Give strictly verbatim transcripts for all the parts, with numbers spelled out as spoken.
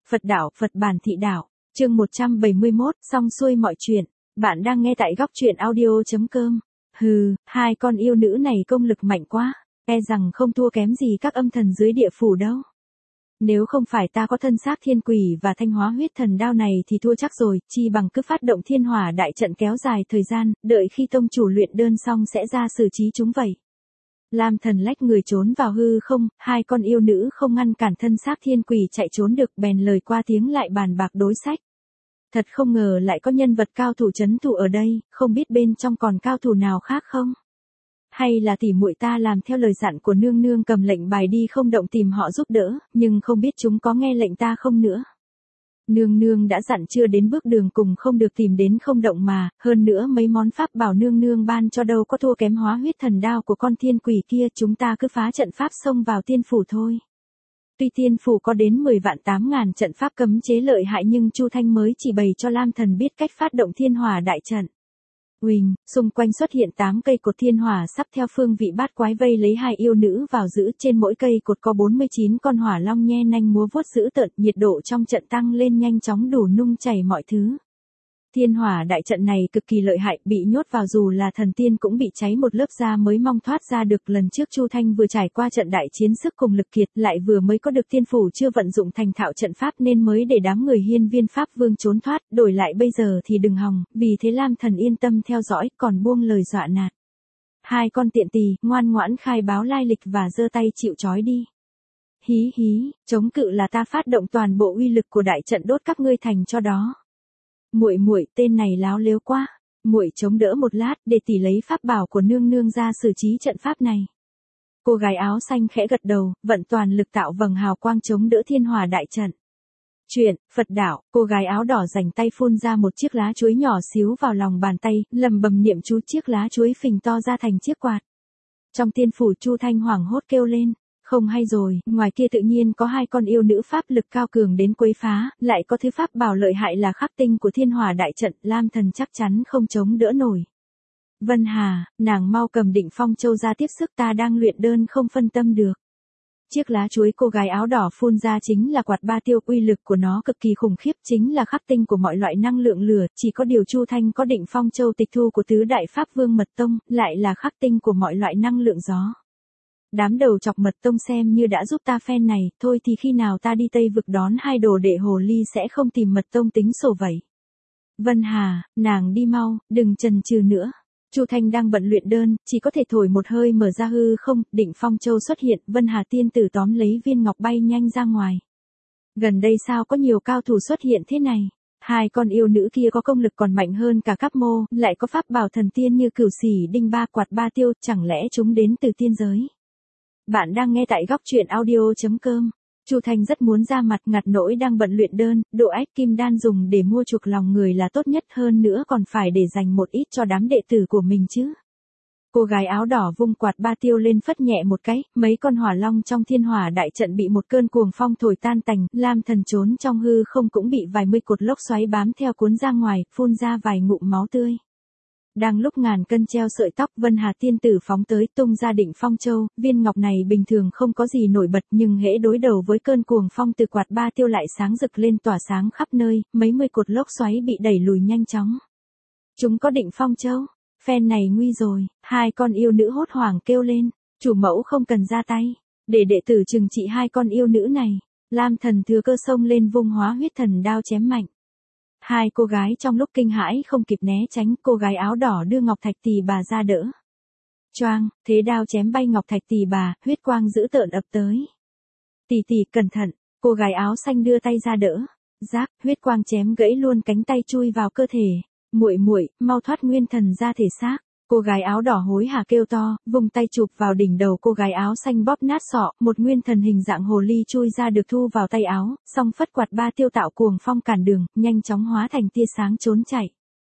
Phật đạo, Phật bản thị đạo, chương một trăm bảy mươi mốt, xong xuôi mọi chuyện. Bạn đang nghe tại góc truyện audio.com. Hừ, hai con yêu nữ này công lực mạnh quá, e rằng không thua kém gì các âm thần dưới địa phủ đâu. Nếu không phải ta có thân xác thiên quỷ và thanh hóa huyết thần đao này thì thua chắc rồi, chi bằng cứ phát động thiên hỏa đại trận kéo dài thời gian, đợi khi tông chủ luyện đơn xong sẽ ra xử trí chúng vậy. Lam thần lách người trốn vào hư không, hai con yêu nữ không ngăn cản thân xác thiên quỷ chạy trốn được, bèn lời qua tiếng lại bàn bạc đối sách. Thật không ngờ lại có nhân vật cao thủ trấn thủ ở đây, không biết bên trong còn cao thủ nào khác không? Hay là tỉ muội ta làm theo lời dặn của nương nương cầm lệnh bài đi không động tìm họ giúp đỡ, nhưng không biết chúng có nghe lệnh ta không nữa. Nương nương đã dặn chưa đến bước đường cùng không được tìm đến không động mà, hơn nữa mấy món pháp bảo nương nương ban cho đâu có thua kém hóa huyết thần đao của con thiên quỷ kia, chúng ta cứ phá trận pháp xông vào tiên phủ thôi. Tuy tiên phủ có đến mười vạn tám ngàn trận pháp cấm chế lợi hại nhưng Chu Thanh mới chỉ bày cho Lam thần biết cách phát động thiên hỏa đại trận. Uỳnh, xung quanh xuất hiện tám cây cột thiên hỏa sắp theo phương vị bát quái vây lấy hai yêu nữ vào giữ, trên mỗi cây cột có bốn mươi chín con hỏa long nhe nanh múa vuốt dữ tợn, nhiệt độ trong trận tăng lên nhanh chóng đủ nung chảy mọi thứ. Thiên hỏa đại trận này cực kỳ lợi hại, bị nhốt vào dù là thần tiên cũng bị cháy một lớp da mới mong thoát ra được. Lần trước Chu Thanh vừa trải qua trận đại chiến sức cùng lực kiệt, lại vừa mới có được tiên phủ chưa vận dụng thành thạo trận pháp nên mới để đám người hiên viên pháp vương trốn thoát, đổi lại bây giờ thì đừng hòng, vì thế Lam thần yên tâm theo dõi, còn buông lời dọa nạt. Hai con tiện tỳ, ngoan ngoãn khai báo lai lịch và giơ tay chịu trói đi. Hí hí, chống cự là ta phát động toàn bộ uy lực của đại trận đốt các ngươi thành cho đó. Muội muội, tên này láo lếu quá, muội chống đỡ một lát để tỷ lấy pháp bảo của nương nương ra xử trí trận pháp này. Cô gái áo xanh khẽ gật đầu, vận toàn lực tạo vầng hào quang chống đỡ thiên hỏa đại trận. Chuyện, Phật đạo, cô gái áo đỏ rảnh tay phun ra một chiếc lá chuối nhỏ xíu vào lòng bàn tay, lầm bầm niệm chú, chiếc lá chuối phình to ra thành chiếc quạt. Trong tiên phủ Chu Thanh hoảng hốt kêu lên. Không hay rồi, ngoài kia tự nhiên có hai con yêu nữ pháp lực cao cường đến quấy phá, lại có thứ pháp bảo lợi hại là khắc tinh của thiên hỏa đại trận, Lam thần chắc chắn không chống đỡ nổi. Vân Hà, nàng mau cầm Định Phong Châu ra tiếp sức, ta đang luyện đơn không phân tâm được. Chiếc lá chuối cô gái áo đỏ phun ra chính là quạt ba tiêu, uy lực của nó cực kỳ khủng khiếp, chính là khắc tinh của mọi loại năng lượng lửa, chỉ có điều Chu Thanh có Định Phong Châu tịch thu của tứ đại pháp vương mật tông, lại là khắc tinh của mọi loại năng lượng gió. Đám đầu chọc mật tông xem như đã giúp ta phen này, thôi thì khi nào ta đi Tây vực đón hai đồ đệ hồ ly sẽ không tìm mật tông tính sổ vậy. Vân Hà, nàng đi mau, đừng chần chừ nữa. Chu Thanh đang bận luyện đơn, chỉ có thể thổi một hơi mở ra hư không, Định Phong Châu xuất hiện, Vân Hà tiên tử tóm lấy viên ngọc bay nhanh ra ngoài. Gần đây sao có nhiều cao thủ xuất hiện thế này? Hai con yêu nữ kia có công lực còn mạnh hơn cả Cáp Mô, lại có pháp bảo thần tiên như Cửu Xỉ Đinh Ba quạt ba tiêu, chẳng lẽ chúng đến từ tiên giới? Bạn đang nghe tại góc truyện audio.com. Chu Thanh rất muốn ra mặt ngặt nỗi đang bận luyện đơn, độ ách kim đan dùng để mua chuộc lòng người là tốt nhất, hơn nữa còn phải để dành một ít cho đám đệ tử của mình chứ. Cô gái áo đỏ vung quạt ba tiêu lên phất nhẹ một cái, mấy con hỏa long trong thiên hỏa đại trận bị một cơn cuồng phong thổi tan tành, Lam thần trốn trong hư không cũng bị vài mươi cột lốc xoáy bám theo cuốn ra ngoài, phun ra vài ngụm máu tươi. Đang lúc ngàn cân treo sợi tóc, Vân Hà tiên tử phóng tới tung ra Định Phong Châu, viên ngọc này bình thường không có gì nổi bật nhưng hễ đối đầu với cơn cuồng phong từ quạt ba tiêu lại sáng rực lên tỏa sáng khắp nơi, mấy mươi cột lốc xoáy bị đẩy lùi nhanh chóng. Chúng có Định Phong Châu, phen này nguy rồi, hai con yêu nữ hốt hoảng kêu lên, chủ mẫu không cần ra tay, để đệ tử trừng trị hai con yêu nữ này. Lam thần thừa cơ xông lên vung hóa huyết thần đao chém mạnh. Hai cô gái trong lúc kinh hãi không kịp né tránh, cô gái áo đỏ đưa ngọc thạch tỳ bà ra đỡ. Choang, thế đao chém bay ngọc thạch tỳ bà, huyết quang dữ tợn ập tới. Tỳ tỳ cẩn thận, cô gái áo xanh đưa tay ra đỡ. Giáp, huyết quang chém gãy luôn cánh tay chui vào cơ thể. Muội muội, mau thoát nguyên thần ra thể xác. Cô gái áo đỏ hối hả kêu to, vùng tay chụp vào đỉnh đầu cô gái áo xanh bóp nát sọ, một nguyên thần hình dạng hồ ly chui ra được thu vào tay áo, xong phất quạt ba tiêu tạo cuồng phong cản đường, nhanh chóng hóa thành tia sáng trốn chạy.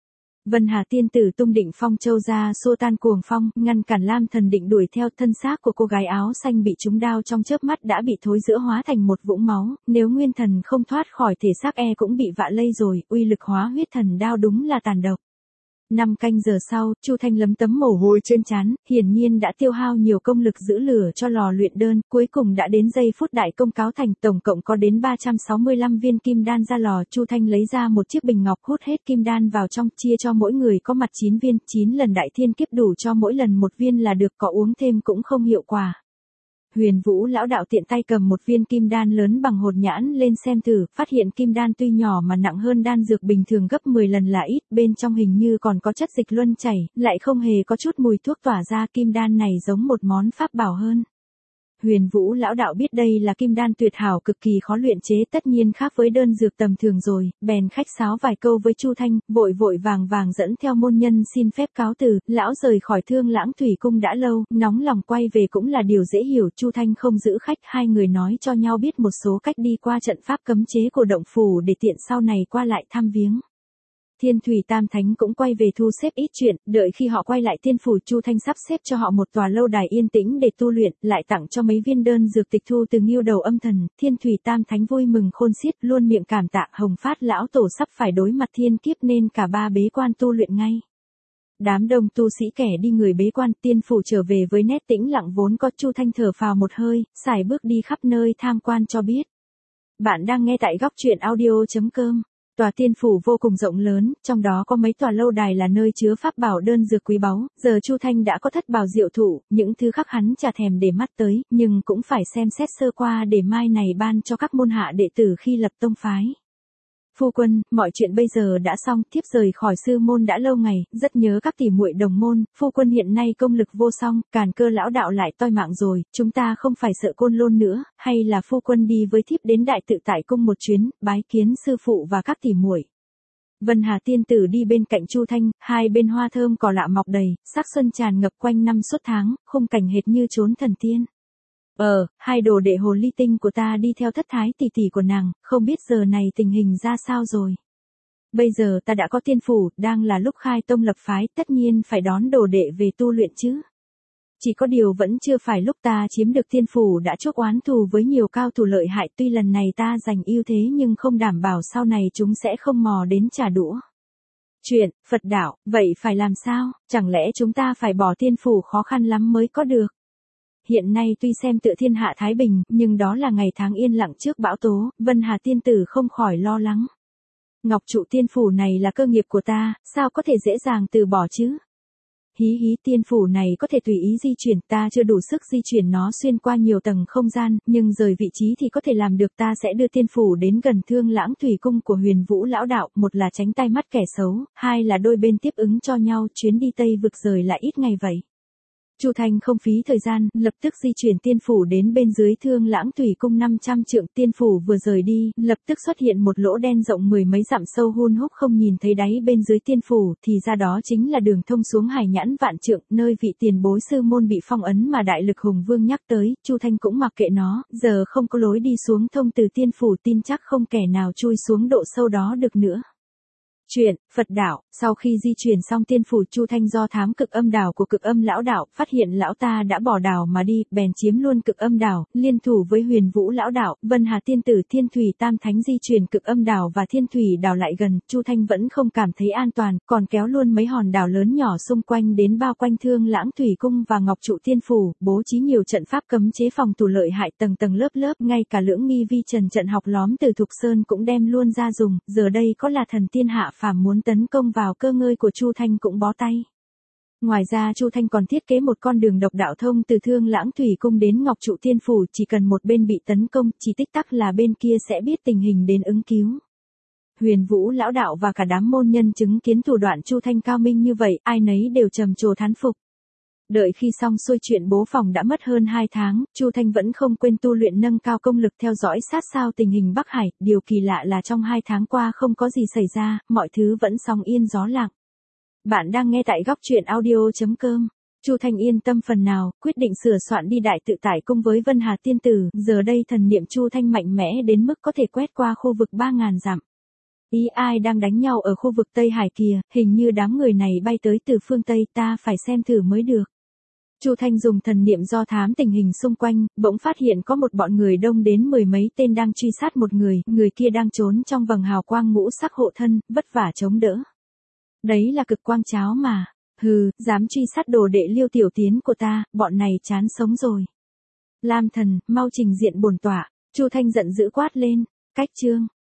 Vân Hà tiên tử tung Định Phong Châu ra xua tan cuồng phong, ngăn cản Lam thần định đuổi theo, thân xác của cô gái áo xanh bị trúng đao trong chớp mắt đã bị thối rữa hóa thành một vũng máu, nếu nguyên thần không thoát khỏi thể xác e cũng bị vạ lây rồi, uy lực hóa huyết thần đao đúng là tàn độc. Năm canh giờ sau, Chu Thanh lấm tấm mồ hôi trên trán, hiển nhiên đã tiêu hao nhiều công lực giữ lửa cho lò luyện đơn, cuối cùng đã đến giây phút đại công cáo thành, tổng cộng có đến ba trăm sáu mươi lăm viên kim đan ra lò, Chu Thanh lấy ra một chiếc bình ngọc hút hết kim đan vào trong, chia cho mỗi người có mặt chín viên, chín lần đại thiên kiếp đủ cho mỗi lần một viên là được, có uống thêm cũng không hiệu quả. Huyền Vũ lão đạo tiện tay cầm một viên kim đan lớn bằng hột nhãn lên xem thử, phát hiện kim đan tuy nhỏ mà nặng hơn đan dược bình thường gấp mười lần là ít, bên trong hình như còn có chất dịch luân chảy, lại không hề có chút mùi thuốc tỏa ra, kim đan này giống một món pháp bảo hơn. Huyền Vũ lão đạo biết đây là kim đan tuyệt hảo cực kỳ khó luyện chế, tất nhiên khác với đơn dược tầm thường rồi, bèn khách sáo vài câu với Chu Thanh, vội vội vàng vàng dẫn theo môn nhân xin phép cáo từ, lão rời khỏi Thương Lãng Thủy Cung đã lâu, nóng lòng quay về cũng là điều dễ hiểu, Chu Thanh không giữ khách, hai người nói cho nhau biết một số cách đi qua trận pháp cấm chế của động phủ để tiện sau này qua lại thăm viếng. Thiên Thủy Tam Thánh cũng quay về thu xếp ít chuyện, đợi khi họ quay lại tiên phủ, Chu Thanh sắp xếp cho họ một tòa lâu đài yên tĩnh để tu luyện, lại tặng cho mấy viên đơn dược tịch thu từ Ngưu Đầu Âm Thần, Thiên Thủy Tam Thánh vui mừng khôn xiết, luôn miệng cảm tạ Hồng Phát lão tổ sắp phải đối mặt thiên kiếp nên cả ba bế quan tu luyện ngay. Đám đông tu sĩ kẻ đi người bế quan, tiên phủ trở về với nét tĩnh lặng vốn có, Chu Thanh thở phào một hơi, sải bước đi khắp nơi tham quan cho biết. Bạn đang nghe tại góc truyện audio chấm com. Tòa tiên phủ vô cùng rộng lớn, trong đó có mấy tòa lâu đài là nơi chứa pháp bảo đơn dược quý báu, giờ Chu Thanh đã có thất bảo diệu thụ, những thứ khác hắn chả thèm để mắt tới, nhưng cũng phải xem xét sơ qua để mai này ban cho các môn hạ đệ tử khi lập tông phái. Phu quân, mọi chuyện bây giờ đã xong, thiếp rời khỏi sư môn đã lâu ngày, rất nhớ các tỷ muội đồng môn, phu quân hiện nay công lực vô song, Càn Cơ lão đạo lại toi mạng rồi, chúng ta không phải sợ Côn Lôn nữa, hay là phu quân đi với thiếp đến Đại Tự Tại cung một chuyến, bái kiến sư phụ và các tỷ muội. Vân Hà tiên tử đi bên cạnh Chu Thanh, hai bên hoa thơm cỏ lạ mọc đầy, sắc xuân tràn ngập quanh năm suốt tháng, khung cảnh hệt như chốn thần tiên. Ờ, hai đồ đệ hồ ly tinh của ta đi theo thất thái tỷ tỷ của nàng, không biết giờ này tình hình ra sao rồi. Bây giờ ta đã có tiên phủ, đang là lúc khai tông lập phái, tất nhiên phải đón đồ đệ về tu luyện chứ. Chỉ có điều vẫn chưa phải lúc ta chiếm được tiên phủ đã chuốc oán thù với nhiều cao thủ lợi hại, tuy lần này ta giành ưu thế nhưng không đảm bảo sau này chúng sẽ không mò đến trả đũa. Chuyện, Phật đạo, vậy phải làm sao, chẳng lẽ chúng ta phải bỏ tiên phủ khó khăn lắm mới có được. Hiện nay tuy xem tựa thiên hạ thái bình, nhưng đó là ngày tháng yên lặng trước bão tố, Vân Hà tiên tử không khỏi lo lắng. Ngọc trụ tiên phủ này là cơ nghiệp của ta, sao có thể dễ dàng từ bỏ chứ? Hí hí, tiên phủ này có thể tùy ý di chuyển, ta chưa đủ sức di chuyển nó xuyên qua nhiều tầng không gian, nhưng rời vị trí thì có thể làm được, ta sẽ đưa tiên phủ đến gần Thương Lãng Thủy Cung của Huyền Vũ lão đạo, một là tránh tai mắt kẻ xấu, hai là đôi bên tiếp ứng cho nhau, chuyến đi Tây vực rời lại ít ngày vậy. Chu Thanh không phí thời gian, lập tức di chuyển tiên phủ đến bên dưới Thương Lãng Thủy Cung năm trăm trượng, tiên phủ vừa rời đi, lập tức xuất hiện một lỗ đen rộng mười mấy dặm sâu hun hút không nhìn thấy đáy bên dưới tiên phủ, thì ra đó chính là đường thông xuống Hải Nhãn Vạn Trượng, nơi vị tiền bối sư môn bị phong ấn mà Đại Lực Hùng Vương nhắc tới, Chu Thanh cũng mặc kệ nó, giờ không có lối đi xuống thông từ tiên phủ, tin chắc không kẻ nào chui xuống độ sâu đó được nữa. Chuyện, Phật đạo, sau khi di chuyển xong tiên phủ, Chu Thanh do thám cực âm đảo của cực âm lão đạo, phát hiện lão ta đã bỏ đảo mà đi, bèn chiếm luôn cực âm đảo, liên thủ với Huyền Vũ lão đạo, Vân Hà tiên tử, Thiên Thủy Tam Thánh di chuyển cực âm đảo và Thiên Thủy đảo lại gần, Chu Thanh vẫn không cảm thấy an toàn, còn kéo luôn mấy hòn đảo lớn nhỏ xung quanh đến bao quanh Thương Lãng Thủy Cung và Ngọc trụ tiên phủ, bố trí nhiều trận pháp cấm chế phòng thủ lợi hại tầng tầng lớp lớp, ngay cả Lưỡng Nghi Vi Trần trận học lóm từ Thục Sơn cũng đem luôn ra dùng, giờ đây có là thần tiên hạ phàm muốn tấn công vào cơ ngơi của Chu Thanh cũng bó tay. Ngoài ra Chu Thanh còn thiết kế một con đường độc đạo thông từ Thương Lãng Thủy Cung đến Ngọc trụ tiên phủ, chỉ cần một bên bị tấn công, chỉ tích tắc là bên kia sẽ biết tình hình đến ứng cứu. Huyền Vũ lão đạo và cả đám môn nhân chứng kiến thủ đoạn Chu Thanh cao minh như vậy, ai nấy đều trầm trồ thán phục. Đợi khi xong xuôi chuyện bố phòng đã mất hơn hai tháng, Chu Thanh vẫn không quên tu luyện nâng cao công lực theo dõi sát sao tình hình Bắc Hải, điều kỳ lạ là trong hai tháng qua không có gì xảy ra, mọi thứ vẫn sóng yên gió lặng. Bạn đang nghe tại góc truyện audio chấm com. Chu Thanh yên tâm phần nào, quyết định sửa soạn đi Đại Tự Tại cung với Vân Hà tiên tử, giờ đây thần niệm Chu Thanh mạnh mẽ đến mức có thể quét qua khu vực ba ngàn dặm. Ý ai đang đánh nhau ở khu vực Tây Hải kìa, hình như đám người này bay tới từ phương Tây, ta phải xem thử mới được. Chu Thanh dùng thần niệm do thám tình hình xung quanh, bỗng phát hiện có một bọn người đông đến mười mấy tên đang truy sát một người, người kia đang trốn trong vầng hào quang ngũ sắc hộ thân, vất vả chống đỡ. Đấy là cực quang cháo mà. Hừ, dám truy sát đồ đệ Liêu Tiểu Tiến của ta, bọn này chán sống rồi. Lam Thần, mau trình diện bổn tọa. Chu Thanh giận dữ quát lên. Cách chương.